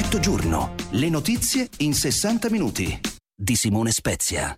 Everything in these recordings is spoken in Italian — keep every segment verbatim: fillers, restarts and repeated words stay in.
Effetto giorno. Le notizie in sessanta minuti. Di Simone Spezia.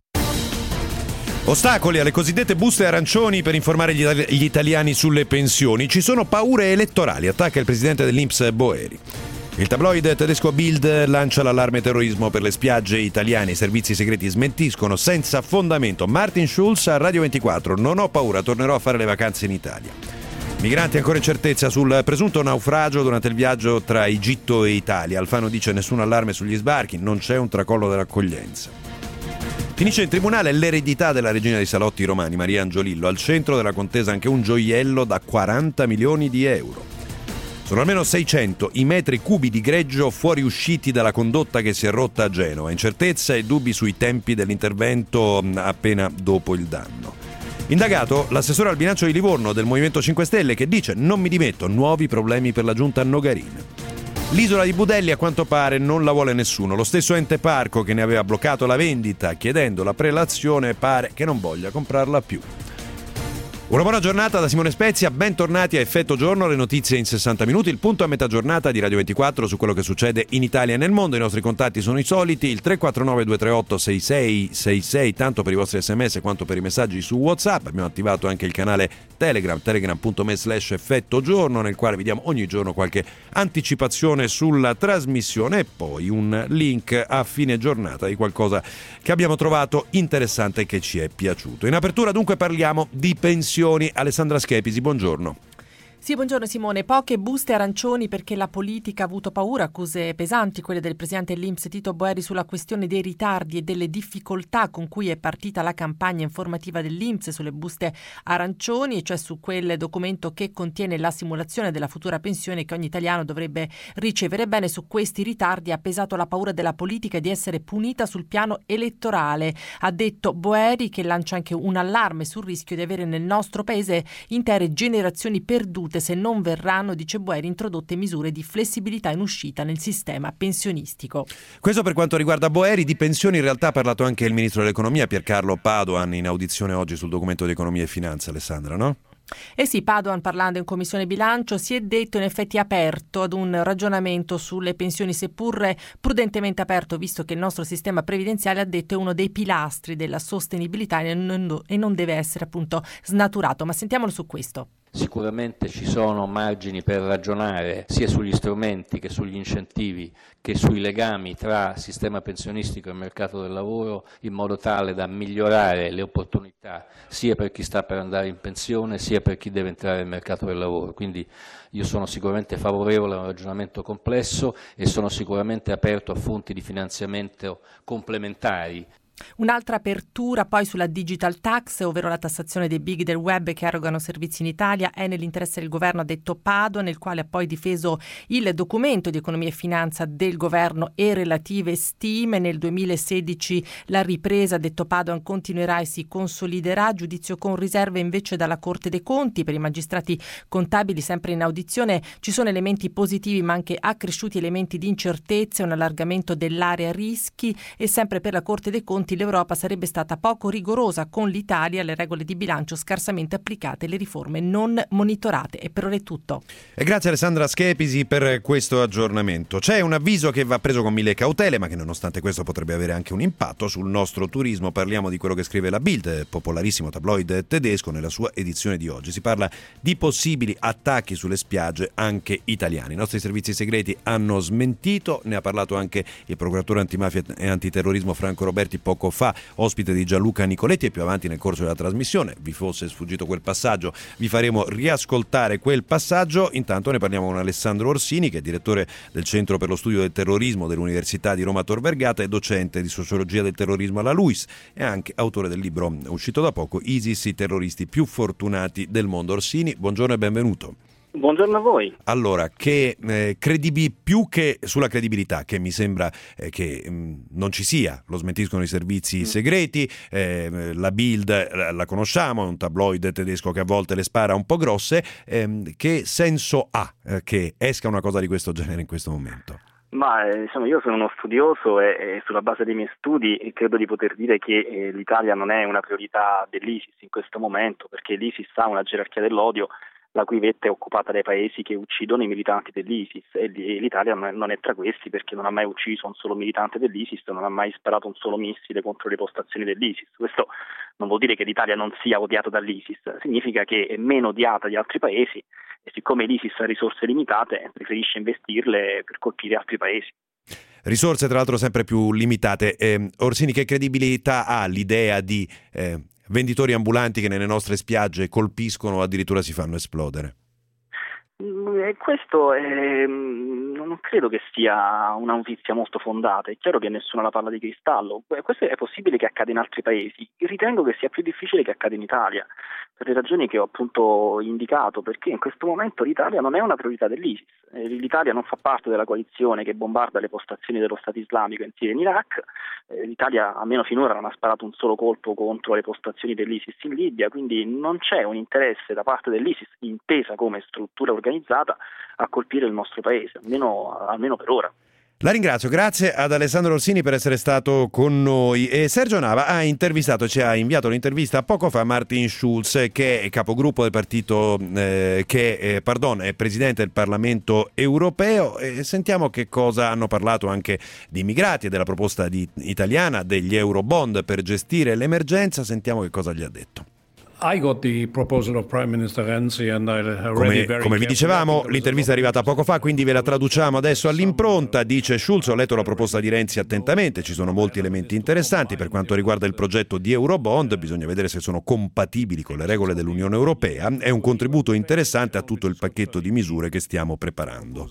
Ostacoli alle cosiddette buste arancioni per informare gli, gli italiani sulle pensioni. Ci sono paure elettorali, attacca il presidente dell'I N P S Boeri. Il tabloid tedesco Bild lancia l'allarme terrorismo per le spiagge italiane. I servizi segreti smentiscono senza fondamento. Martin Schulz a Radio ventiquattro: non ho paura, tornerò a fare le vacanze in Italia. Migranti ancora incertezza sul presunto naufragio durante il viaggio tra Egitto e Italia. Alfano dice nessun allarme sugli sbarchi, non c'è un tracollo dell'accoglienza. Finisce in tribunale l'eredità della regina dei salotti romani, Maria Angiolillo. Al centro della contesa anche un gioiello da quaranta milioni di euro. Sono almeno seicento i metri cubi di greggio fuoriusciti dalla condotta che si è rotta a Genova. Incertezza e dubbi sui tempi dell'intervento appena dopo il danno. Indagato l'assessore al bilancio di Livorno del Movimento cinque Stelle che dice non mi dimetto, nuovi problemi per la giunta Nogarin. L'isola di Budelli a quanto pare non la vuole nessuno. Lo stesso ente parco che ne aveva bloccato la vendita chiedendo la prelazione pare che non voglia comprarla più. Una buona giornata da Simone Spezia, bentornati a Effetto Giorno, le notizie in sessanta minuti, il punto a metà giornata di Radio ventiquattro su quello che succede in Italia e nel mondo. I nostri contatti sono i soliti, il tre quattro nove due tre otto sei sei sei sei, tanto per i vostri sms quanto per i messaggi su WhatsApp. Abbiamo attivato anche il canale Telegram, telegram punto me slash effetto giorno, nel quale vediamo ogni giorno qualche anticipazione sulla trasmissione e poi un link a fine giornata di qualcosa che abbiamo trovato interessante e che ci è piaciuto. In apertura dunque parliamo di pensioni. Alessandra Schepisi, buongiorno. Sì, buongiorno Simone. Poche buste arancioni perché la politica ha avuto paura, accuse pesanti quelle del presidente dell'I N P S Tito Boeri sulla questione dei ritardi e delle difficoltà con cui è partita la campagna informativa dell'I N P S sulle buste arancioni, cioè su quel documento che contiene la simulazione della futura pensione che ogni italiano dovrebbe ricevere. Bene, su questi ritardi ha pesato la paura della politica di essere punita sul piano elettorale. Ha detto Boeri, che lancia anche un allarme sul rischio di avere nel nostro paese intere generazioni perdute se non verranno, dice Boeri, introdotte misure di flessibilità in uscita nel sistema pensionistico. Questo per quanto riguarda Boeri. Di pensioni in realtà ha parlato anche il ministro dell'economia Piercarlo Padoan in audizione oggi sul documento di economia e finanza, Alessandra, no? Eh sì, Padoan, parlando in Commissione Bilancio, si è detto in effetti aperto ad un ragionamento sulle pensioni, seppur prudentemente aperto, visto che il nostro sistema previdenziale, ha detto, è uno dei pilastri della sostenibilità e non, e non deve essere appunto snaturato. Ma sentiamolo su questo. Sicuramente ci sono margini per ragionare sia sugli strumenti che sugli incentivi che sui legami tra sistema pensionistico e mercato del lavoro, in modo tale da migliorare le opportunità sia per chi sta per andare in pensione sia per chi deve entrare nel mercato del lavoro. Quindi io sono sicuramente favorevole a un ragionamento complesso e sono sicuramente aperto a fonti di finanziamento complementari. Un'altra apertura poi sulla digital tax, ovvero la tassazione dei big del web che erogano servizi in Italia, è nell'interesse del governo, ha detto Padoan, nel quale ha poi difeso il documento di economia e finanza del governo e relative stime. Nel duemilasedici la ripresa, ha detto Padoan, continuerà e si consoliderà. Giudizio con riserve invece dalla Corte dei Conti. Per i magistrati contabili, sempre in audizione, ci sono elementi positivi ma anche accresciuti elementi di incertezza, un allargamento dell'area rischi, e sempre per la Corte dei Conti l'Europa sarebbe stata poco rigorosa con l'Italia, le regole di bilancio scarsamente applicate, le riforme non monitorate. E per ora è tutto. E grazie Alessandra Schepisi per questo aggiornamento. C'è un avviso che va preso con mille cautele, ma che nonostante questo potrebbe avere anche un impatto sul nostro turismo. Parliamo di quello che scrive la Bild, popolarissimo tabloid tedesco, nella sua edizione di oggi. Si parla di possibili attacchi sulle spiagge anche italiane. I nostri servizi segreti hanno smentito, ne ha parlato anche il procuratore antimafia e antiterrorismo Franco Roberti poco fa, ospite di Gianluca Nicoletti, e più avanti nel corso della trasmissione, vi fosse sfuggito quel passaggio, vi faremo riascoltare quel passaggio. Intanto ne parliamo con Alessandro Orsini, che è direttore del Centro per lo Studio del Terrorismo dell'Università di Roma Tor Vergata e docente di sociologia del terrorismo alla LUISS, e anche autore del libro uscito da poco ISIS, i terroristi più fortunati del mondo. Orsini, buongiorno e benvenuto. Buongiorno a voi. Allora, che eh, credibi- più che sulla credibilità, che mi sembra eh, che mh, non ci sia, lo smentiscono i servizi segreti, eh, la Bild la, la conosciamo, è un tabloid tedesco che a volte le spara un po' grosse, ehm, che senso ha eh, che esca una cosa di questo genere in questo momento? Ma eh, diciamo, io sono uno studioso e, e sulla base dei miei studi credo di poter dire che eh, l'Italia non è una priorità dell'ISIS in questo momento, perché l'ISIS ha una gerarchia dell'odio la cui vetta è occupata dai paesi che uccidono i militanti dell'ISIS, e l'Italia non è tra questi perché non ha mai ucciso un solo militante dell'ISIS, non ha mai sparato un solo missile contro le postazioni dell'ISIS. Questo non vuol dire che l'Italia non sia odiata dall'ISIS, significa che è meno odiata di altri paesi e siccome l'ISIS ha risorse limitate preferisce investirle per colpire altri paesi. Risorse tra l'altro sempre più limitate. Eh, Orsini, che credibilità ha l'idea di eh, venditori ambulanti che nelle nostre spiagge colpiscono o addirittura si fanno esplodere? E questo è, non credo che sia una notizia molto fondata. È chiaro che nessuno ha la palla di cristallo. Questo è possibile che accada in altri paesi. Ritengo che sia più difficile che accada in Italia, per le ragioni che ho appunto indicato, perché in questo momento l'Italia non è una priorità dell'ISIS. L'Italia non fa parte della coalizione che bombarda le postazioni dello Stato islamico in Siria e in Iraq. L'Italia, almeno finora, non ha sparato un solo colpo contro le postazioni dell'ISIS in Libia, quindi non c'è un interesse da parte dell'ISIS, intesa come struttura organizzata, a colpire il nostro paese, almeno, almeno per ora. La ringrazio, grazie ad Alessandro Orsini per essere stato con noi. E Sergio Nava ha intervistato, ci ha inviato l'intervista poco fa Martin Schulz, che è capogruppo del partito, eh, che eh, pardon, è presidente del Parlamento europeo, e sentiamo che cosa hanno parlato anche di immigrati e della proposta di, italiana degli Eurobond per gestire l'emergenza. Sentiamo che cosa gli ha detto. I got the proposal of Prime Minister Renzi and I already Come, come vi dicevamo, l'intervista è arrivata poco fa, quindi ve la traduciamo adesso all'impronta. Dice Schulz: ho letto la proposta di Renzi attentamente, ci sono molti elementi interessanti per quanto riguarda il progetto di Eurobond, bisogna vedere se sono compatibili con le regole dell'Unione Europea, è un contributo interessante a tutto il pacchetto di misure che stiamo preparando.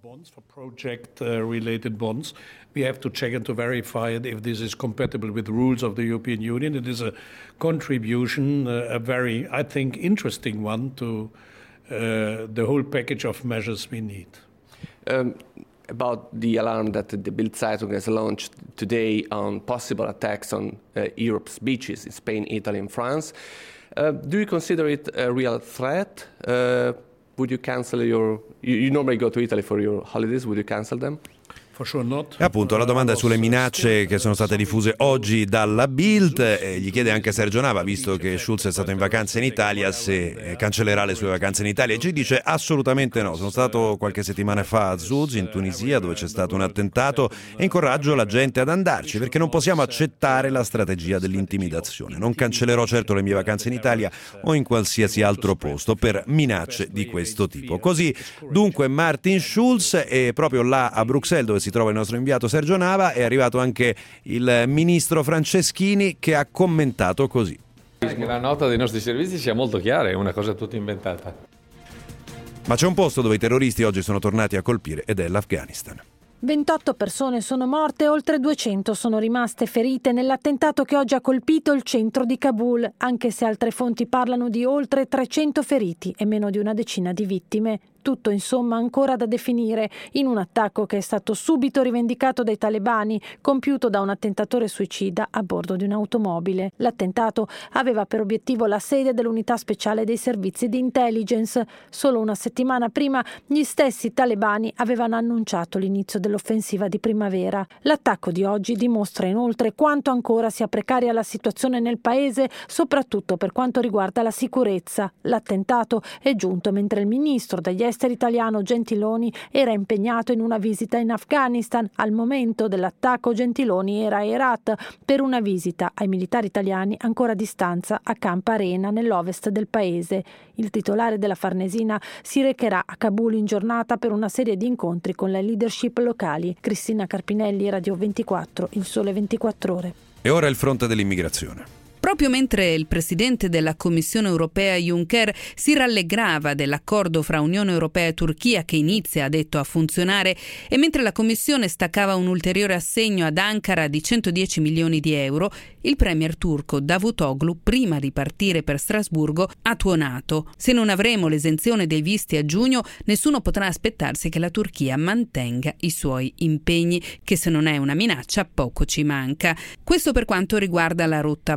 We have to check and to verify if this is compatible with the rules of the European Union. It is a contribution, uh, a very, I think, interesting one to uh, the whole package of measures we need. Um, about the alarm that the Bild Zeitung has launched today on possible attacks on uh, Europe's beaches in Spain, Italy and France, uh, do you consider it a real threat? Uh, would you cancel your... You, you normally go to Italy for your holidays, would you cancel them? E appunto la domanda è sulle minacce che sono state diffuse oggi dalla Bild, e gli chiede anche Sergio Nava, visto che Schulz è stato in vacanza in Italia, se cancellerà le sue vacanze in Italia, e ci dice assolutamente no. Sono stato qualche settimana fa a Zuz in Tunisia, dove c'è stato un attentato, e incoraggio la gente ad andarci perché non possiamo accettare la strategia dell'intimidazione. Non cancellerò certo le mie vacanze in Italia o in qualsiasi altro posto per minacce di questo tipo. Così dunque Martin Schulz, e proprio là a Bruxelles, dove si trova il nostro inviato Sergio Nava, è arrivato anche il ministro Franceschini, che ha commentato così. Che la nota dei nostri servizi sia molto chiara, è una cosa tutta inventata. Ma c'è un posto dove i terroristi oggi sono tornati a colpire, ed è l'Afghanistan. ventotto persone sono morte e oltre duecento sono rimaste ferite nell'attentato che oggi ha colpito il centro di Kabul, anche se altre fonti parlano di oltre trecento feriti e meno di una decina di vittime. Tutto insomma ancora da definire, in un attacco che è stato subito rivendicato dai talebani, compiuto da un attentatore suicida a bordo di un'automobile. L'attentato aveva per obiettivo la sede dell'unità speciale dei servizi di intelligence. Solo una settimana prima gli stessi talebani avevano annunciato l'inizio dell'offensiva di primavera. L'attacco di oggi dimostra inoltre quanto ancora sia precaria la situazione nel paese, soprattutto per quanto riguarda la sicurezza. L'attentato è giunto mentre il ministro degli esteri italiano Gentiloni era impegnato in una visita in Afghanistan. Al momento dell'attacco Gentiloni era a Herat per una visita ai militari italiani ancora a distanza a Camp Arena nell'ovest del paese. Il titolare della Farnesina si recherà a Kabul in giornata per una serie di incontri con le leadership locali. Cristina Carpinelli, Radio ventiquattro, Il Sole ventiquattro Ore. E ora il fronte dell'immigrazione. Proprio mentre il presidente della Commissione europea Juncker si rallegrava dell'accordo fra Unione Europea e Turchia che inizia, ha detto, a funzionare, e mentre la Commissione staccava un ulteriore assegno ad Ankara di centodieci milioni di euro, il premier turco Davutoglu, prima di partire per Strasburgo, ha tuonato: se non avremo l'esenzione dei visti a giugno, nessuno potrà aspettarsi che la Turchia mantenga i suoi impegni, che se non è una minaccia poco ci manca. Questo per quanto riguarda la rotta balcanica.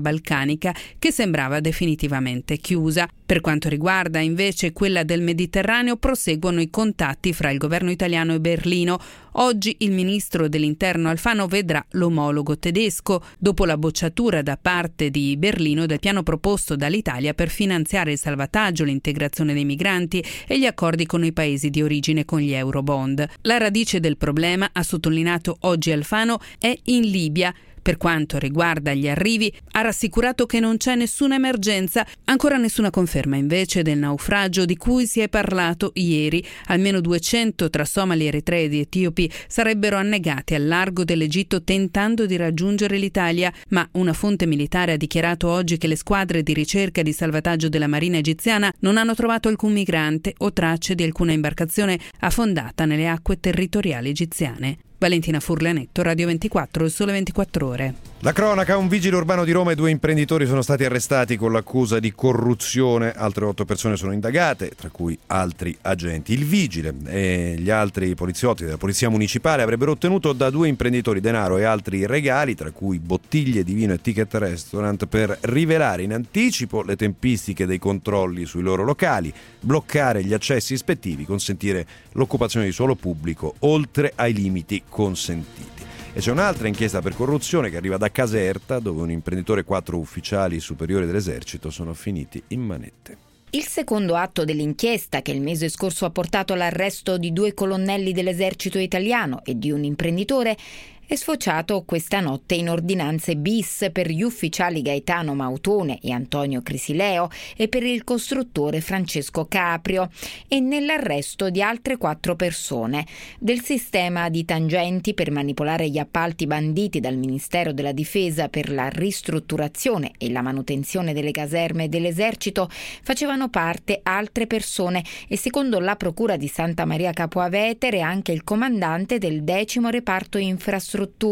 balcanica che sembrava definitivamente chiusa. Per quanto riguarda invece quella del Mediterraneo, proseguono i contatti fra il governo italiano e Berlino. Oggi il ministro dell'Interno Alfano vedrà l'omologo tedesco dopo la bocciatura da parte di Berlino del piano proposto dall'Italia per finanziare il salvataggio, l'integrazione dei migranti e gli accordi con i paesi di origine con gli eurobond. La radice del problema, ha sottolineato oggi Alfano, è in Libia. Per quanto riguarda gli arrivi, ha rassicurato che non c'è nessuna emergenza, ancora nessuna conferma invece del naufragio di cui si è parlato ieri. Almeno duecento tra somali, eritrei ed etiopi sarebbero annegati al largo dell'Egitto tentando di raggiungere l'Italia, ma una fonte militare ha dichiarato oggi che le squadre di ricerca e di salvataggio della Marina egiziana non hanno trovato alcun migrante o tracce di alcuna imbarcazione affondata nelle acque territoriali egiziane. Valentina Furlanetto, Radio ventiquattro, Il Sole ventiquattro Ore. La cronaca: un vigile urbano di Roma e due imprenditori sono stati arrestati con l'accusa di corruzione. Altre otto persone sono indagate, tra cui altri agenti. Il vigile e gli altri poliziotti della Polizia Municipale avrebbero ottenuto da due imprenditori denaro e altri regali, tra cui bottiglie di vino e ticket restaurant, per rivelare in anticipo le tempistiche dei controlli sui loro locali, bloccare gli accessi ispettivi, consentire l'occupazione di suolo pubblico oltre ai limiti consentiti. E c'è un'altra inchiesta per corruzione che arriva da Caserta, dove un imprenditore e quattro ufficiali superiori dell'esercito sono finiti in manette. Il secondo atto dell'inchiesta, che il mese scorso ha portato all'arresto di due colonnelli dell'esercito italiano e di un imprenditore, è sfociato questa notte in ordinanze bis per gli ufficiali Gaetano Mautone e Antonio Crisileo e per il costruttore Francesco Caprio, e nell'arresto di altre quattro persone. Del sistema di tangenti per manipolare gli appalti banditi dal Ministero della Difesa per la ristrutturazione e la manutenzione delle caserme dell'esercito facevano parte altre persone, e secondo la Procura di Santa Maria Capua Vetere anche il comandante del decimo reparto infrastrutture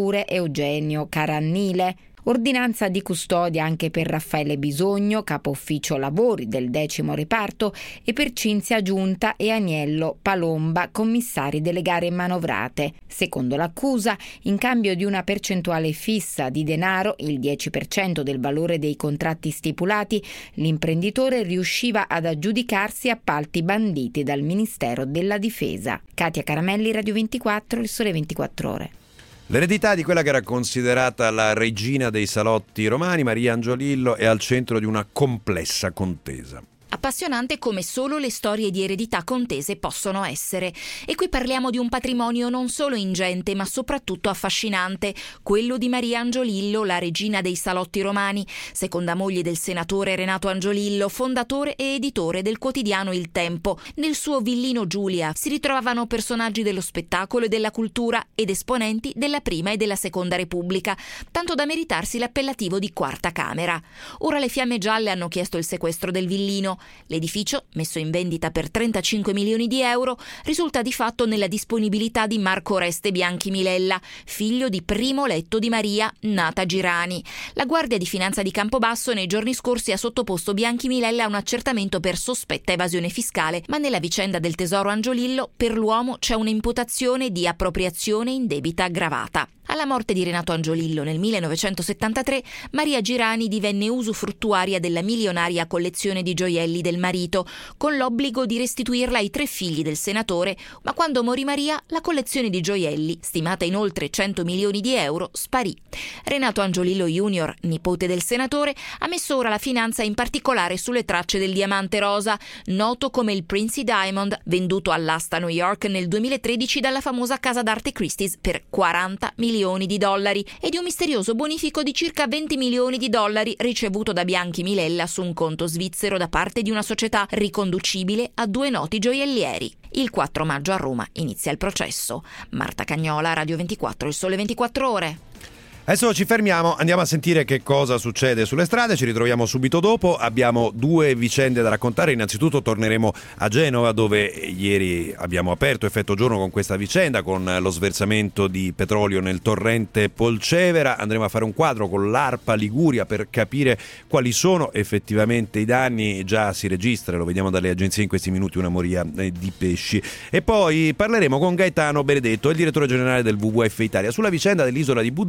Eugenio Carannile. Ordinanza di custodia anche per Raffaele Bisogno, capo ufficio lavori del decimo reparto, e per Cinzia Giunta e Aniello Palomba, commissari delle gare manovrate. Secondo l'accusa, in cambio di una percentuale fissa di denaro, il dieci per cento del valore dei contratti stipulati, l'imprenditore riusciva ad aggiudicarsi appalti banditi dal Ministero della Difesa. Katia Caramelli, Radio ventiquattro, Il Sole ventiquattro Ore. L'eredità di quella che era considerata la regina dei salotti romani, Maria Angiolillo, è al centro di una complessa contesa. Appassionante come solo le storie di eredità contese possono essere. E qui parliamo di un patrimonio non solo ingente, ma soprattutto affascinante, quello di Maria Angiolillo, la regina dei salotti romani, seconda moglie del senatore Renato Angiolillo, fondatore e editore del quotidiano Il Tempo. Nel suo villino Giulia si ritrovavano personaggi dello spettacolo e della cultura ed esponenti della Prima e della Seconda Repubblica, tanto da meritarsi l'appellativo di Quarta Camera. Ora le Fiamme Gialle hanno chiesto il sequestro del villino. L'edificio, messo in vendita per trentacinque milioni di euro, risulta di fatto nella disponibilità di Marco Oreste Bianchi Milella, figlio di Primo Letto di Maria, nata Girani. La Guardia di Finanza di Campobasso nei giorni scorsi ha sottoposto Bianchi Milella a un accertamento per sospetta evasione fiscale, ma nella vicenda del tesoro Angiolillo per l'uomo c'è un'imputazione di appropriazione indebita aggravata. Alla morte di Renato Angiolillo nel millenovecentosettantatré, Maria Girani divenne usufruttuaria della milionaria collezione di gioielli del marito, con l'obbligo di restituirla ai tre figli del senatore, ma quando morì Maria, la collezione di gioielli, stimata in oltre cento milioni di euro, sparì. Renato Angiolillo junior, nipote del senatore, ha messo ora la finanza in particolare sulle tracce del diamante rosa, noto come il Princey Diamond, venduto all'asta New York nel duemilatredici dalla famosa casa d'arte Christie's per quaranta milioni di dollari, e di un misterioso bonifico di circa venti milioni di dollari ricevuto da Bianchi Milella su un conto svizzero da parte di una società riconducibile a due noti gioiellieri. Il quattro maggio a Roma inizia il processo. Marta Cagnola, Radio ventiquattro, Il Sole ventiquattro Ore. Adesso ci fermiamo, andiamo a sentire che cosa succede sulle strade, ci ritroviamo subito dopo. Abbiamo due vicende da raccontare. Innanzitutto torneremo a Genova, dove ieri abbiamo aperto effetto giorno con questa vicenda, con lo sversamento di petrolio nel torrente Polcevera. Andremo a fare un quadro con l'ARPA Liguria per capire quali sono effettivamente i danni. Già si registra, lo vediamo dalle agenzie in questi minuti, una moria di pesci. E poi parleremo con Gaetano Benedetto, il direttore generale del W W F Italia, sulla vicenda dell'isola di Budelli, che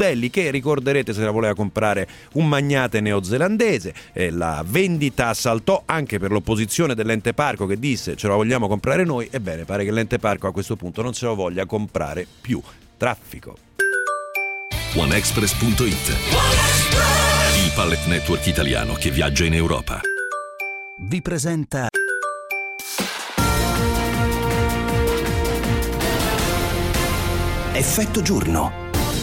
che ricorderete se la voleva comprare un magnate neozelandese. Eh, la vendita saltò anche per l'opposizione dell'ente parco che disse ce la vogliamo comprare noi. Ebbene, pare che l'ente parco a questo punto non se lo voglia comprare più. Traffico. OneExpress punto it, il pallet network italiano che viaggia in Europa, vi presenta Effetto giorno.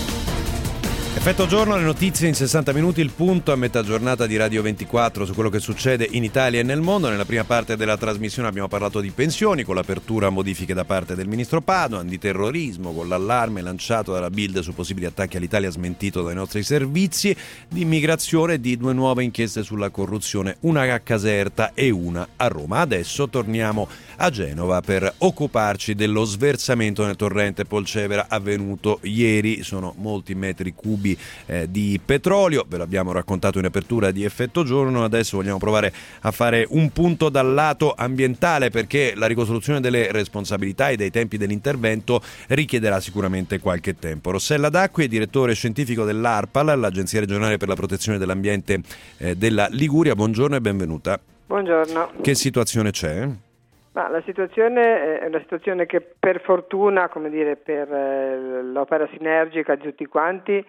Effetto giorno, le notizie in sessanta minuti, il punto a metà giornata di Radio ventiquattro su quello che succede in Italia e nel mondo. Nella prima parte della trasmissione abbiamo parlato di pensioni, con l'apertura a modifiche da parte del ministro Padoan, di terrorismo, con l'allarme lanciato dalla Bild su possibili attacchi all'Italia smentito dai nostri servizi, di immigrazione e di due nuove inchieste sulla corruzione, una a Caserta e una a Roma. Adesso torniamo a Genova per occuparci dello sversamento nel torrente Polcevera avvenuto ieri. Sono molti metri cubi Eh, di petrolio, ve l'abbiamo raccontato in apertura di Effetto Giorno. Adesso vogliamo provare a fare un punto dal lato ambientale, perché la ricostruzione delle responsabilità e dei tempi dell'intervento richiederà sicuramente qualche tempo. Rossella D'Acqui, direttore scientifico dell'ARPAL, l'Agenzia regionale per la protezione dell'ambiente eh, della Liguria, buongiorno e benvenuta. Buongiorno. Che situazione c'è? Ma la situazione è una situazione che per fortuna, come dire, per eh, l'opera sinergica di tutti quanti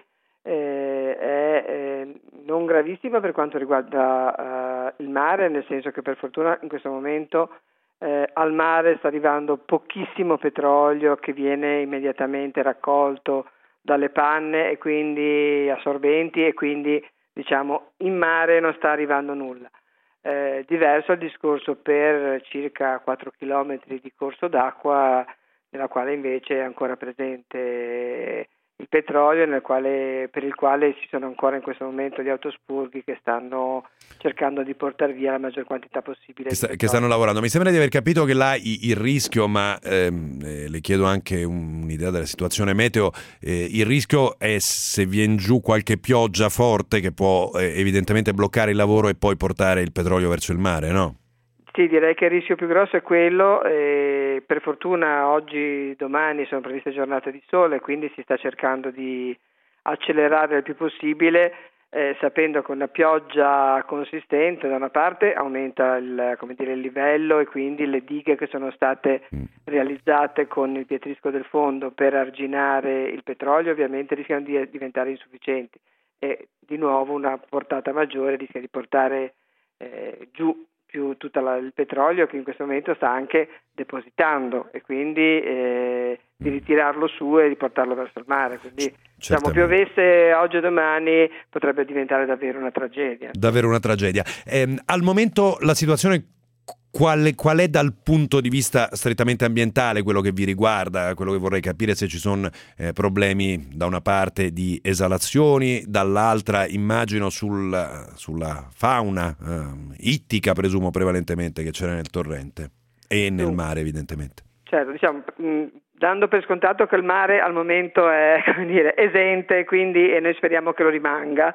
Eh, è eh, non gravissima per quanto riguarda eh, il mare, nel senso che per fortuna in questo momento eh, al mare sta arrivando pochissimo petrolio che viene immediatamente raccolto dalle panne e quindi assorbenti, e quindi diciamo in mare non sta arrivando nulla. Eh, diverso il discorso per circa quattro chilometri di corso d'acqua, nella quale invece è ancora presente il petrolio, nel quale, per il quale ci sono ancora in questo momento gli autospurghi che stanno cercando di portare via la maggior quantità possibile. Che, sta, che stanno lavorando. Mi sembra di aver capito che là il, il rischio, ma ehm, eh, le chiedo anche un'idea della situazione meteo, eh, il rischio è se viene giù qualche pioggia forte che può eh, evidentemente bloccare il lavoro e poi portare il petrolio verso il mare, no? Sì, direi che il rischio più grosso è quello. Eh, per fortuna oggi, domani sono previste giornate di sole, quindi si sta cercando di accelerare il più possibile, eh, sapendo che una pioggia consistente da una parte aumenta il, come dire, il livello, e quindi le dighe che sono state realizzate con il pietrisco del fondo per arginare il petrolio ovviamente rischiano di diventare insufficienti, e di nuovo una portata maggiore rischia di portare eh, giù più tutto il petrolio che in questo momento sta anche depositando, e quindi eh, di ritirarlo su e di portarlo verso il mare. Quindi diciamo, piovesse oggi o domani potrebbe diventare davvero una tragedia. Davvero una tragedia. Eh, al momento la situazione qual, qual è dal punto di vista strettamente ambientale, quello che vi riguarda? Quello che vorrei capire, se ci sono eh, problemi da una parte di esalazioni, dall'altra immagino sul, sulla fauna eh, ittica, presumo prevalentemente, che c'era nel torrente e nel sì. mare evidentemente. Certo, diciamo, mh, dando per scontato che il mare al momento è, come dire, esente, quindi, e noi speriamo che lo rimanga.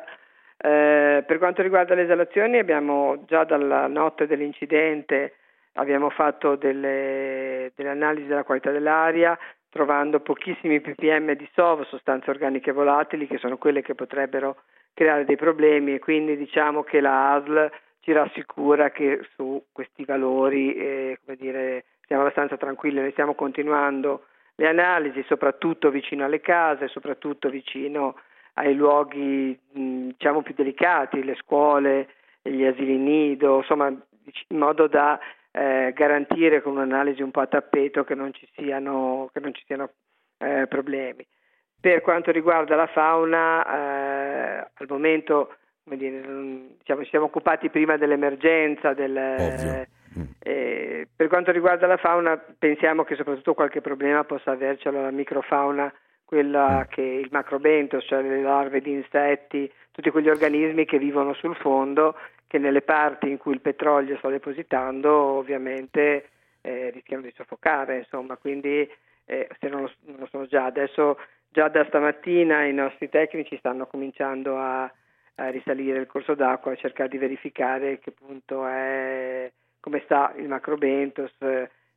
Eh, per quanto riguarda le esalazioni, abbiamo già dalla notte dell'incidente abbiamo fatto delle, delle analisi della qualità dell'aria, trovando pochissimi ppm di S O V, sostanze organiche volatili, che sono quelle che potrebbero creare dei problemi, e quindi diciamo che la A S L ci rassicura che su questi valori eh, come dire, siamo abbastanza tranquilli. Noi stiamo continuando le analisi soprattutto vicino alle case, soprattutto vicino ai luoghi diciamo più delicati, le scuole, gli asili nido, insomma, in modo da eh, garantire con un'analisi un po' a tappeto che non ci siano, che non ci siano eh, problemi. Per quanto riguarda la fauna, eh, al momento, come dire, diciamo, ci siamo occupati prima dell'emergenza, del, eh, per quanto riguarda la fauna pensiamo che soprattutto qualche problema possa avercelo la microfauna, quella che il macrobentos, cioè le larve di insetti, tutti quegli organismi che vivono sul fondo, che nelle parti in cui il petrolio sta depositando ovviamente eh, rischiano di soffocare, insomma, quindi eh, se non lo, non lo sono già, adesso già da stamattina i nostri tecnici stanno cominciando a, a risalire il corso d'acqua e cercare di verificare che punto è, come sta il macrobentos, eh,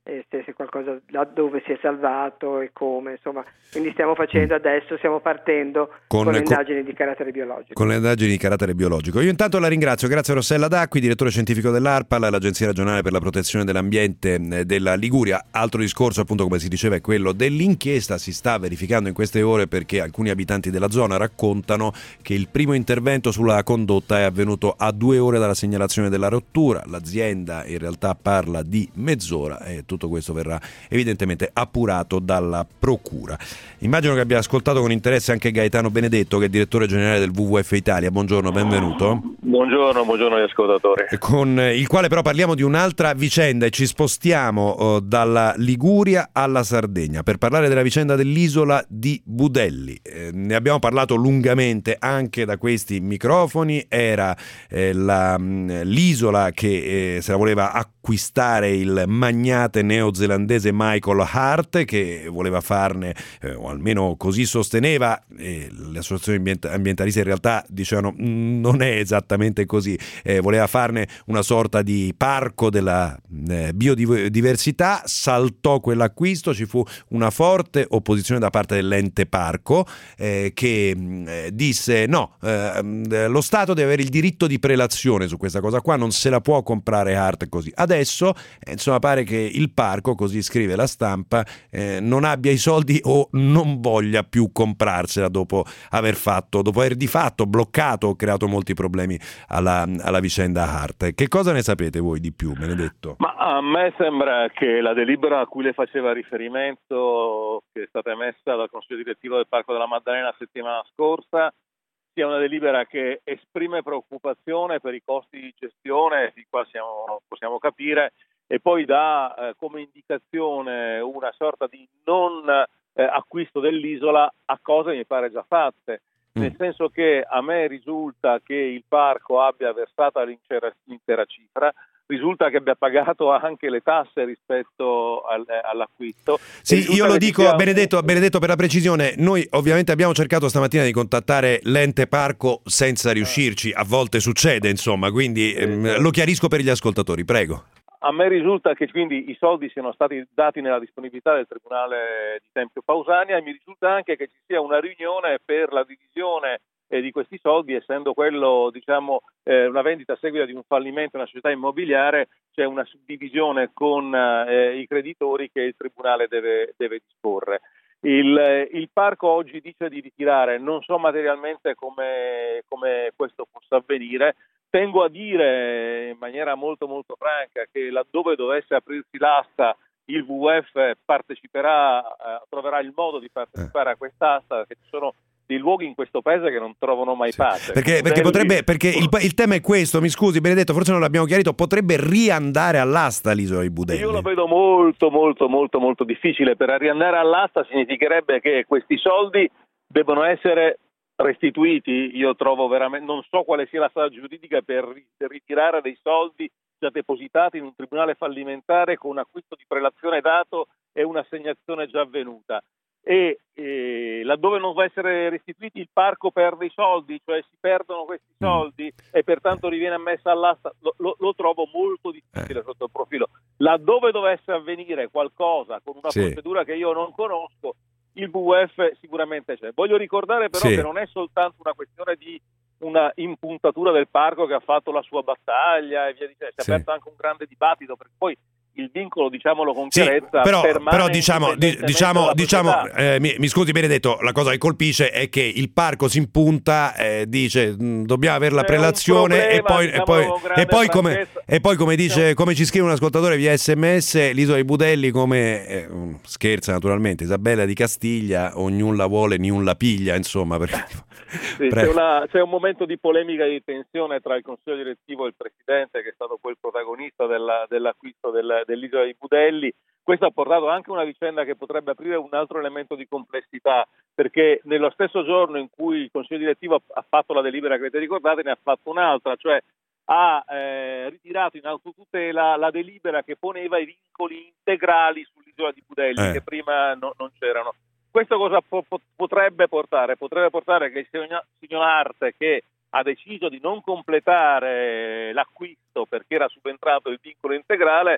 e se, se qualcosa là dove si è salvato e come, insomma, quindi stiamo facendo adesso, stiamo partendo con, con le indagini con, di carattere biologico. Con le indagini di carattere biologico. Io intanto la ringrazio, grazie a Rossella D'Acqui, direttore scientifico dell'ARPAL, l'Agenzia regionale per la protezione dell'ambiente della Liguria. Altro discorso, appunto, come si diceva, è quello dell'inchiesta. Si sta verificando in queste ore perché alcuni abitanti della zona raccontano che il primo intervento sulla condotta è avvenuto a due ore dalla segnalazione della rottura. L'azienda in realtà parla di mezz'ora e tutto questo verrà evidentemente appurato dalla procura. Immagino che abbia ascoltato con interesse anche Gaetano Benedetto, che è direttore generale del W W F Italia. Buongiorno, benvenuto. Buongiorno, buongiorno agli ascoltatori. Con il quale però parliamo di un'altra vicenda e ci spostiamo uh, dalla Liguria alla Sardegna per parlare della vicenda dell'isola di Budelli. Eh, ne abbiamo parlato lungamente anche da questi microfoni. Era eh, la, l'isola che eh, se la voleva acquistare il magnate neozelandese Michael Hart, che voleva farne, eh, o almeno così sosteneva, e le associazioni ambient- ambientaliste in realtà dicevano non è esattamente così, eh, voleva farne una sorta di parco della eh, biodiversità. Saltò quell'acquisto, ci fu una forte opposizione da parte dell'ente parco eh, che eh, disse no, eh, lo Stato deve avere il diritto di prelazione su questa cosa qua, non se la può comprare Hart così. Adesso eh, insomma pare che il parco, così scrive la stampa, eh, non abbia i soldi o non voglia più comprarsela dopo aver fatto, dopo aver di fatto bloccato o creato molti problemi alla, alla vicenda Hart. Che cosa ne sapete voi di più, Benedetto? Ma a me sembra che la delibera a cui lei faceva riferimento, che è stata emessa dal Consiglio direttivo del Parco della Maddalena la settimana scorsa, sia una delibera che esprime preoccupazione per i costi di gestione, di qua siamo, possiamo capire, e poi dà eh, come indicazione una sorta di non eh, acquisto dell'isola a cose mi pare già fatte, mm. nel senso che a me risulta che il parco abbia versato l'intera, l'intera cifra, risulta che abbia pagato anche le tasse rispetto al, all'acquisto. Sì, io lo dico a Benedetto, Benedetto per la precisione, noi ovviamente abbiamo cercato stamattina di contattare l'ente parco senza riuscirci, a volte succede insomma, quindi ehm, lo chiarisco per gli ascoltatori, prego. A me risulta che quindi i soldi siano stati dati nella disponibilità del Tribunale di Tempio Pausania e mi risulta anche che ci sia una riunione per la divisione eh, di questi soldi, essendo quello, diciamo, eh, una vendita a seguito di un fallimento di una società immobiliare, c'è una suddivisione con eh, i creditori che il Tribunale deve, deve disporre. Il, il parco oggi dice di ritirare, non so materialmente come, come questo possa avvenire. Tengo a dire in maniera molto molto franca che laddove dovesse aprirsi l'asta il W W F parteciperà, eh, troverà il modo di partecipare a quest'asta, perché ci sono dei luoghi in questo paese che non trovano mai pace. Perché, perché, potrebbe, perché il, il tema è questo, mi scusi Benedetto, forse non l'abbiamo chiarito, potrebbe riandare all'asta l'isola di Budelli. Io lo vedo molto molto molto molto difficile. Per riandare all'asta significherebbe che questi soldi devono essere restituiti. Io trovo veramente, non so quale sia la strada giuridica per ritirare dei soldi già depositati in un tribunale fallimentare con un acquisto di prelazione dato e un'assegnazione già avvenuta. E eh, laddove non va a essere restituiti il parco perde i soldi, cioè si perdono questi soldi mm. e pertanto riviene ammessa all'asta, lo, lo, lo trovo molto difficile eh. sotto il profilo. Laddove dovesse avvenire qualcosa con una sì. procedura che io non conosco, il W W F sicuramente c'è. Voglio ricordare però sì. che non è soltanto una questione di una impuntatura del parco che ha fatto la sua battaglia e via dicendo, si è sì. aperto anche un grande dibattito, perché poi il vincolo, diciamolo con chiarezza, sì, però, però diciamo, di, diciamo, diciamo eh, mi, mi scusi Benedetto, la cosa che colpisce è che il parco si impunta, eh, dice mh, dobbiamo avere la prelazione problema, e poi, diciamo, e poi, e poi, come, e poi come dice, come ci scrive un ascoltatore via sms, l'isola di Budelli come eh, scherza naturalmente Isabella di Castiglia, ognuno la vuole, niun la piglia, insomma, perché... Sì, c'è, una, c'è un momento di polemica e di tensione tra il consiglio direttivo e il presidente, che è stato poi il protagonista della, dell'acquisto del, dell'isola di Budelli. Questo ha portato anche una vicenda che potrebbe aprire un altro elemento di complessità, perché nello stesso giorno in cui il consiglio direttivo ha fatto la delibera che avete ricordato, ne ha fatto un'altra, cioè ha eh, ritirato in autotutela la delibera che poneva i vincoli integrali sull'isola di Budelli, eh. che prima no, non c'erano. Questo cosa po- potrebbe portare? Potrebbe portare che il signor, signor Hart, che ha deciso di non completare l'acquisto perché era subentrato il vincolo integrale,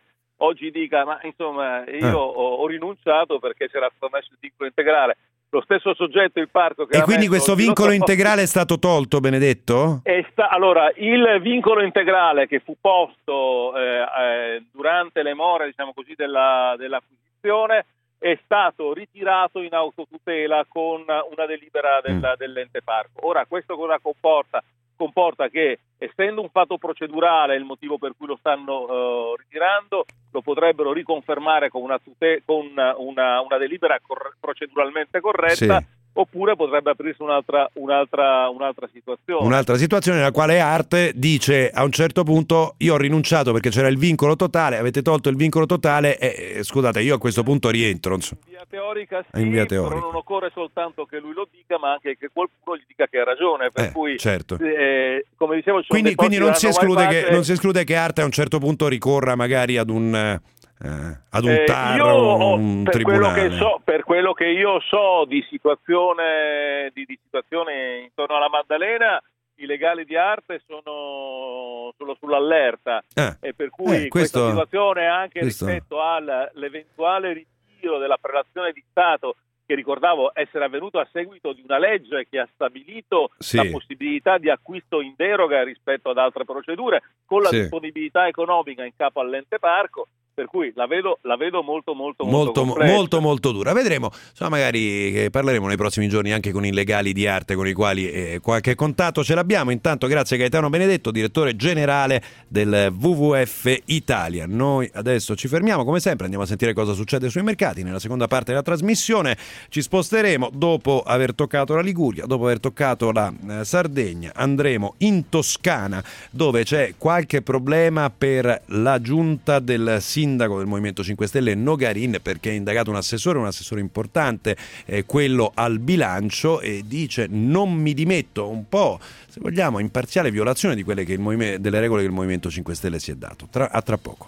oggi dica ma insomma io eh. ho, ho rinunciato perché c'era stato messo il vincolo integrale. Lo stesso soggetto, il parco che E ha quindi messo questo vincolo integrale è stato tolto, Benedetto? È sta- allora, il vincolo integrale che fu posto eh, eh, durante le more, diciamo così, della, dell'acquisizione è stato ritirato in autotutela con una delibera del, mm. dell'ente parco. Ora, questo cosa comporta? Comporta che, essendo un fatto procedurale il motivo per cui lo stanno uh, ritirando, lo potrebbero riconfermare con una, tute- con una, una, una delibera cor- proceduralmente corretta, Sì. oppure potrebbe aprirsi un'altra, un'altra, un'altra situazione. Un'altra situazione nella quale Arte dice a un certo punto io ho rinunciato perché c'era il vincolo totale, avete tolto il vincolo totale e eh, scusate, io a questo punto rientro. In via teorica sì, in via però teorica. non occorre soltanto che lui lo dica, ma anche che qualcuno gli dica che ha ragione, per Eh, cui certo. eh, come dicevo ci sono Quindi, dei quindi non, costi si che esclude vanno che, mai non si esclude che Arte a un certo punto ricorra magari ad un, eh, ad un Eh, TAR io, o un per quello, tribunale. che so, per quello che io so di situazione, di, di situazione intorno alla Maddalena, i legali di Arte sono, sono sull'allerta Eh, e per cui eh, questo- questa situazione anche questo- rispetto all'eventuale ritiro della prelazione di Stato, che ricordavo essere avvenuto a seguito di una legge che ha stabilito Sì. la possibilità di acquisto in deroga rispetto ad altre procedure, con la Sì. disponibilità economica in capo all'ente parco, per cui la vedo, la vedo molto molto molto Molto, complessa. molto, molto dura. Vedremo, insomma, magari che parleremo nei prossimi giorni anche con i legali di Arte con i quali eh, qualche contatto ce l'abbiamo. Intanto grazie a Gaetano Benedetto, direttore generale del W W F Italia. Noi adesso ci fermiamo, come sempre andiamo a sentire cosa succede sui mercati. Nella seconda parte della trasmissione ci sposteremo, dopo aver toccato la Liguria, dopo aver toccato la eh, Sardegna, andremo in Toscana, dove c'è qualche problema per la giunta del sindaco del Movimento cinque Stelle Nogarin, perché è indagato un assessore, un assessore importante, eh, quello al bilancio, e dice non mi dimetto, un po', se vogliamo, in parziale violazione di quelle che il movime- delle regole che il Movimento cinque Stelle si è dato. Tra, a tra poco.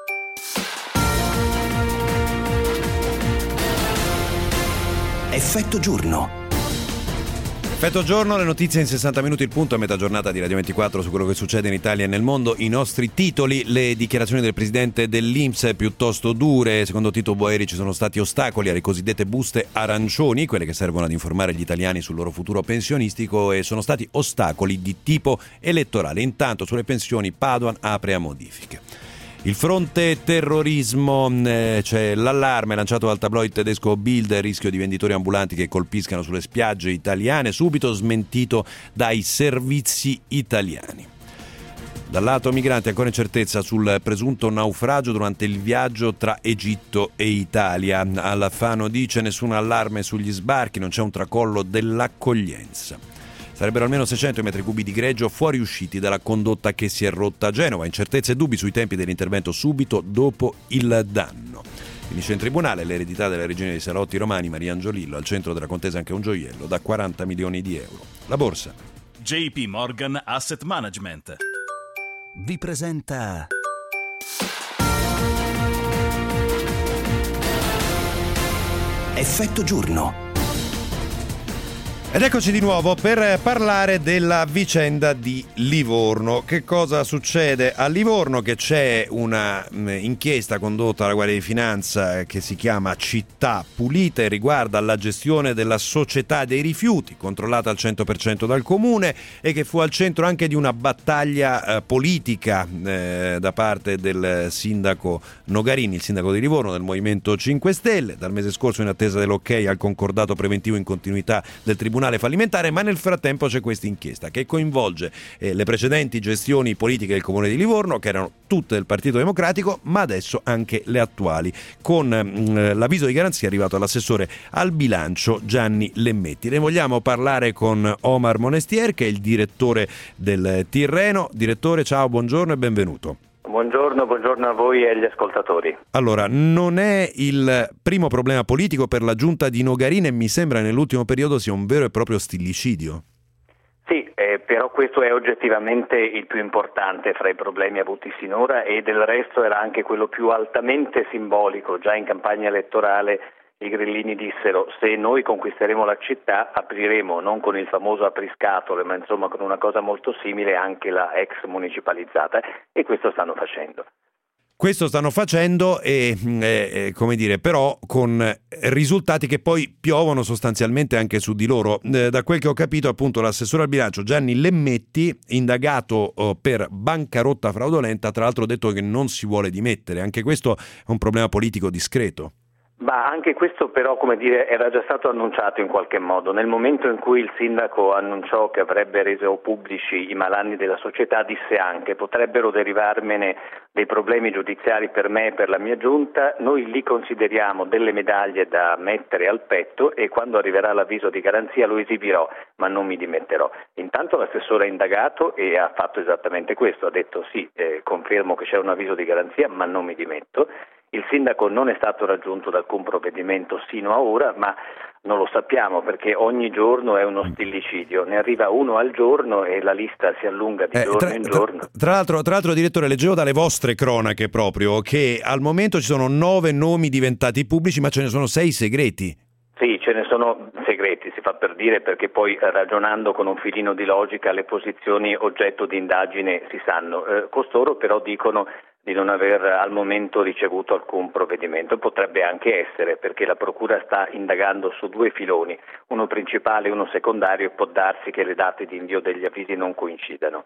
Effetto giorno. Effetto giorno, le notizie in sessanta minuti il punto a metà giornata di Radio ventiquattro su quello che succede in Italia e nel mondo. I nostri titoli: le dichiarazioni del presidente dell'I N P S piuttosto dure. Secondo Tito Boeri ci sono stati ostacoli alle cosiddette buste arancioni, quelle che servono ad informare gli italiani sul loro futuro pensionistico, e sono stati ostacoli di tipo elettorale. Intanto sulle pensioni Padoan apre a modifiche. Il fronte terrorismo, eh, c'è l'allarme lanciato dal tabloid tedesco Bild, rischio di venditori ambulanti che colpiscano sulle spiagge italiane, subito smentito dai servizi italiani. Dal lato migranti ancora incertezza sul presunto naufragio durante il viaggio tra Egitto e Italia. Alfano dice nessun allarme sugli sbarchi, non c'è un tracollo dell'accoglienza. Sarebbero almeno seicento i metri cubi di greggio fuoriusciti dalla condotta che si è rotta a Genova. Incertezze e dubbi sui tempi dell'intervento subito dopo il danno. Finisce in tribunale l'eredità della regina dei salotti romani Maria Angiolillo, al centro della contesa anche un gioiello da quaranta milioni di euro. La borsa. J P Morgan Asset Management Vi presenta Effetto giorno. Ed eccoci di nuovo per parlare della vicenda di Livorno. Che cosa succede a Livorno? Che c'è una mh, inchiesta condotta dalla Guardia di Finanza che si chiama Città Pulita e riguarda la gestione della società dei rifiuti, controllata al cento per cento dal comune, e che fu al centro anche di una battaglia eh, politica eh, da parte del sindaco Nogarin, il sindaco di Livorno del Movimento cinque Stelle, dal mese scorso in attesa dell'ok al concordato preventivo in continuità del Tribunale fallimentare, ma nel frattempo c'è questa inchiesta che coinvolge eh, le precedenti gestioni politiche del comune di Livorno, che erano tutte del Partito Democratico, ma adesso anche le attuali, con mh, l'avviso di garanzia arrivato all'assessore al bilancio Gianni Lemmetti. Ne vogliamo parlare con Omar Monestier, che è il direttore del Tirreno. Direttore, ciao, buongiorno e benvenuto. Buongiorno, buongiorno a voi e agli ascoltatori. Allora, non è il primo problema politico per la giunta di Nogarin e mi sembra nell'ultimo periodo sia un vero e proprio stillicidio. Sì, eh, però questo è oggettivamente il più importante fra i problemi avuti sinora, e del resto era anche quello più altamente simbolico. Già in campagna elettorale i grillini dissero: se noi conquisteremo la città apriremo, non con il famoso apriscatole, ma insomma con una cosa molto simile, anche la ex municipalizzata, e questo stanno facendo. questo stanno facendo e, eh, come dire, però con risultati che poi piovono sostanzialmente anche su di loro. Eh, da quel che ho capito, appunto, l'assessore al bilancio Gianni Lemmetti, indagato oh, per bancarotta fraudolenta, tra l'altro ha detto che non si vuole dimettere. Anche questo è un problema politico discreto. Ma anche questo però, come dire, era già stato annunciato in qualche modo. Nel momento in cui il sindaco annunciò che avrebbe reso pubblici i malanni della società, disse anche: potrebbero derivarmene dei problemi giudiziari per me e per la mia giunta, noi li consideriamo delle medaglie da mettere al petto e quando arriverà l'avviso di garanzia lo esibirò, ma non mi dimetterò. Intanto l'assessore ha indagato e ha fatto esattamente questo, ha detto sì, eh, confermo che c'è un avviso di garanzia ma non mi dimetto. Il sindaco non è stato raggiunto da alcun provvedimento sino a ora, ma non lo sappiamo perché ogni giorno è uno stillicidio, ne arriva uno al giorno e la lista si allunga di eh, giorno tra, in giorno. Tra, tra, l'altro, tra l'altro, direttore, leggevo dalle vostre cronache proprio che al momento ci sono nove nomi diventati pubblici, ma ce ne sono sei segreti. Sì, ce ne sono segreti, si fa per dire, perché poi ragionando con un filino di logica le posizioni oggetto di indagine si sanno. Eh, costoro però dicono di non aver al momento ricevuto alcun provvedimento. Potrebbe anche essere, perché la procura sta indagando su due filoni, uno principale e uno secondario, e può darsi che le date di invio degli avvisi non coincidano.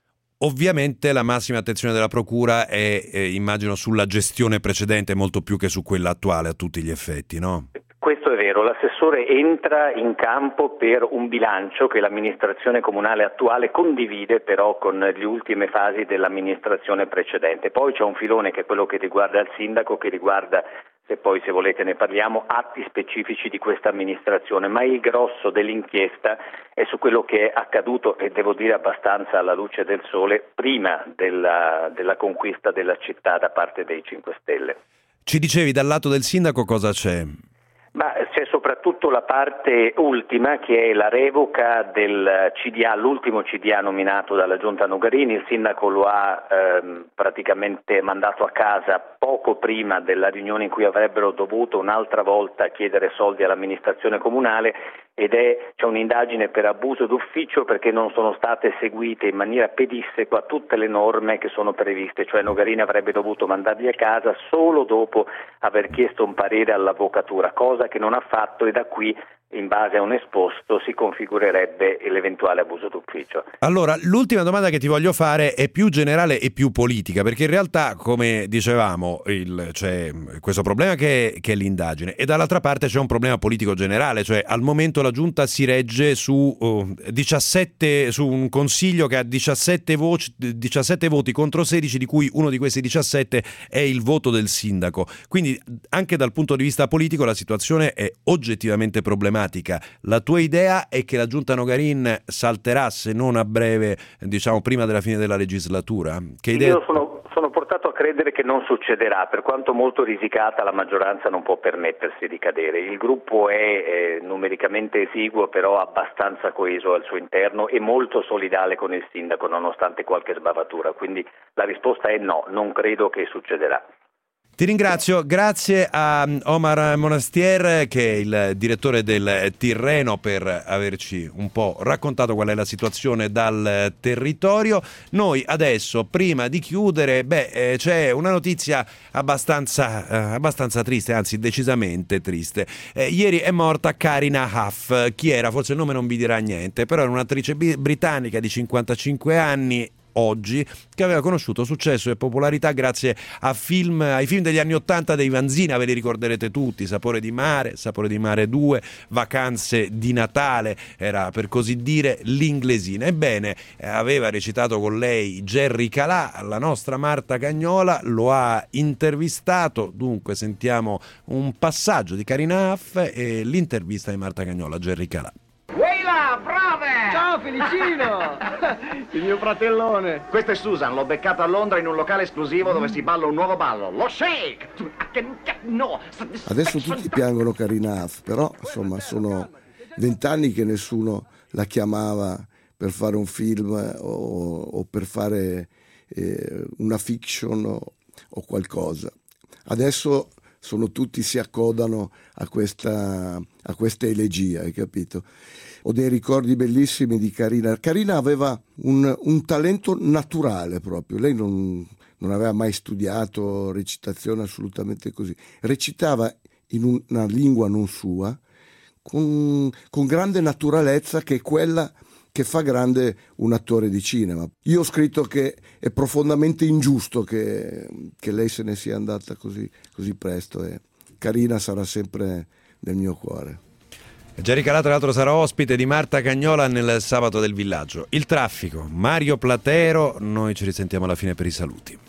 Ovviamente la massima attenzione della procura è, eh, immagino, sulla gestione precedente molto più che su quella attuale a tutti gli effetti, no? Questo è vero, l'assessore entra in campo per un bilancio che l'amministrazione comunale attuale condivide però con le ultime fasi dell'amministrazione precedente. Poi c'è un filone che è quello che riguarda il sindaco, che riguarda, se poi se volete ne parliamo, atti specifici di questa amministrazione, ma il grosso dell'inchiesta è su quello che è accaduto, e devo dire abbastanza alla luce del sole, prima della, della conquista della città da parte dei cinque Stelle. Ci dicevi dal lato del sindaco cosa c'è? Ma c'è soprattutto la parte ultima, che è la revoca del C D A, l'ultimo C D A nominato dalla Giunta Nogarini. Il sindaco lo ha ehm, praticamente mandato a casa poco prima della riunione in cui avrebbero dovuto un'altra volta chiedere soldi all'amministrazione comunale, ed è c'è un'indagine per abuso d'ufficio perché non sono state seguite in maniera pedissequa tutte le norme che sono previste, cioè Nogarini avrebbe dovuto mandarli a casa solo dopo aver chiesto un parere all'avvocatura, cosa che non ha fatto, e da qui, in base a un esposto, si configurerebbe l'eventuale abuso d'ufficio. Allora, l'ultima domanda che ti voglio fare è più generale e più politica, perché in realtà, come dicevamo, il, c'è questo problema che è, che è l'indagine, e dall'altra parte c'è un problema politico generale, cioè al momento la Giunta si regge su uh, diciassette, su un consiglio che ha diciassette voci, diciassette voti contro sedici, di cui uno di questi diciassette è il voto del sindaco. Quindi anche dal punto di vista politico la situazione è oggettivamente problematica. La tua idea è che la Giunta Nogarin salterà, se non a breve, diciamo prima della fine della legislatura? Che idea... Io sono, sono portato a credere che non succederà, per quanto molto risicata la maggioranza non può permettersi di cadere. Il gruppo è eh, numericamente esiguo, però abbastanza coeso al suo interno e molto solidale con il sindaco, nonostante qualche sbavatura. Quindi la risposta è no, non credo che succederà. Ti ringrazio, grazie a Omar Monastier, che è il direttore del Tirreno, per averci un po' raccontato qual è la situazione dal territorio. Noi adesso, prima di chiudere, beh, eh, c'è una notizia abbastanza, eh, abbastanza triste, anzi decisamente triste. Eh, ieri è morta Karina Huff. Chi era? Forse il nome non vi dirà niente, però era un'attrice b- britannica di cinquantacinque anni, oggi, che aveva conosciuto successo e popolarità grazie a film, ai film degli anni ottanta dei Vanzina, ve li ricorderete tutti: Sapore di mare, Sapore di mare due, Vacanze di Natale, era per così dire l'inglesina. Ebbene, aveva recitato con lei Jerry Calà. La nostra Marta Cagnola lo ha intervistato, dunque sentiamo un passaggio di Karina Huff e l'intervista di Marta Cagnola a Jerry Calà. Weila, brave! Ciao Felicino! Il mio fratellone. Questo è Susan, l'ho beccato a Londra in un locale esclusivo dove si balla un nuovo ballo, lo shake! No! Adesso tutti piangono Karina Huff, però insomma sono vent'anni che nessuno la chiamava per fare un film o, o per fare eh, una fiction o, o qualcosa. Adesso sono tutti si accodano a questa, a questa elegia, hai capito? Ho dei ricordi bellissimi di Carina. Carina aveva un, un talento naturale proprio, lei non, non aveva mai studiato recitazione, assolutamente così. Recitava in una lingua non sua, con, con grande naturalezza, che è quella che fa grande un attore di cinema. Io ho scritto che è profondamente ingiusto che, che lei se ne sia andata così, così presto, e Carina sarà sempre nel mio cuore. Gerry Calato, tra l'altro, sarà ospite di Marta Cagnola nel Sabato del Villaggio. Il traffico, Mario Platero, noi ci risentiamo alla fine per i saluti.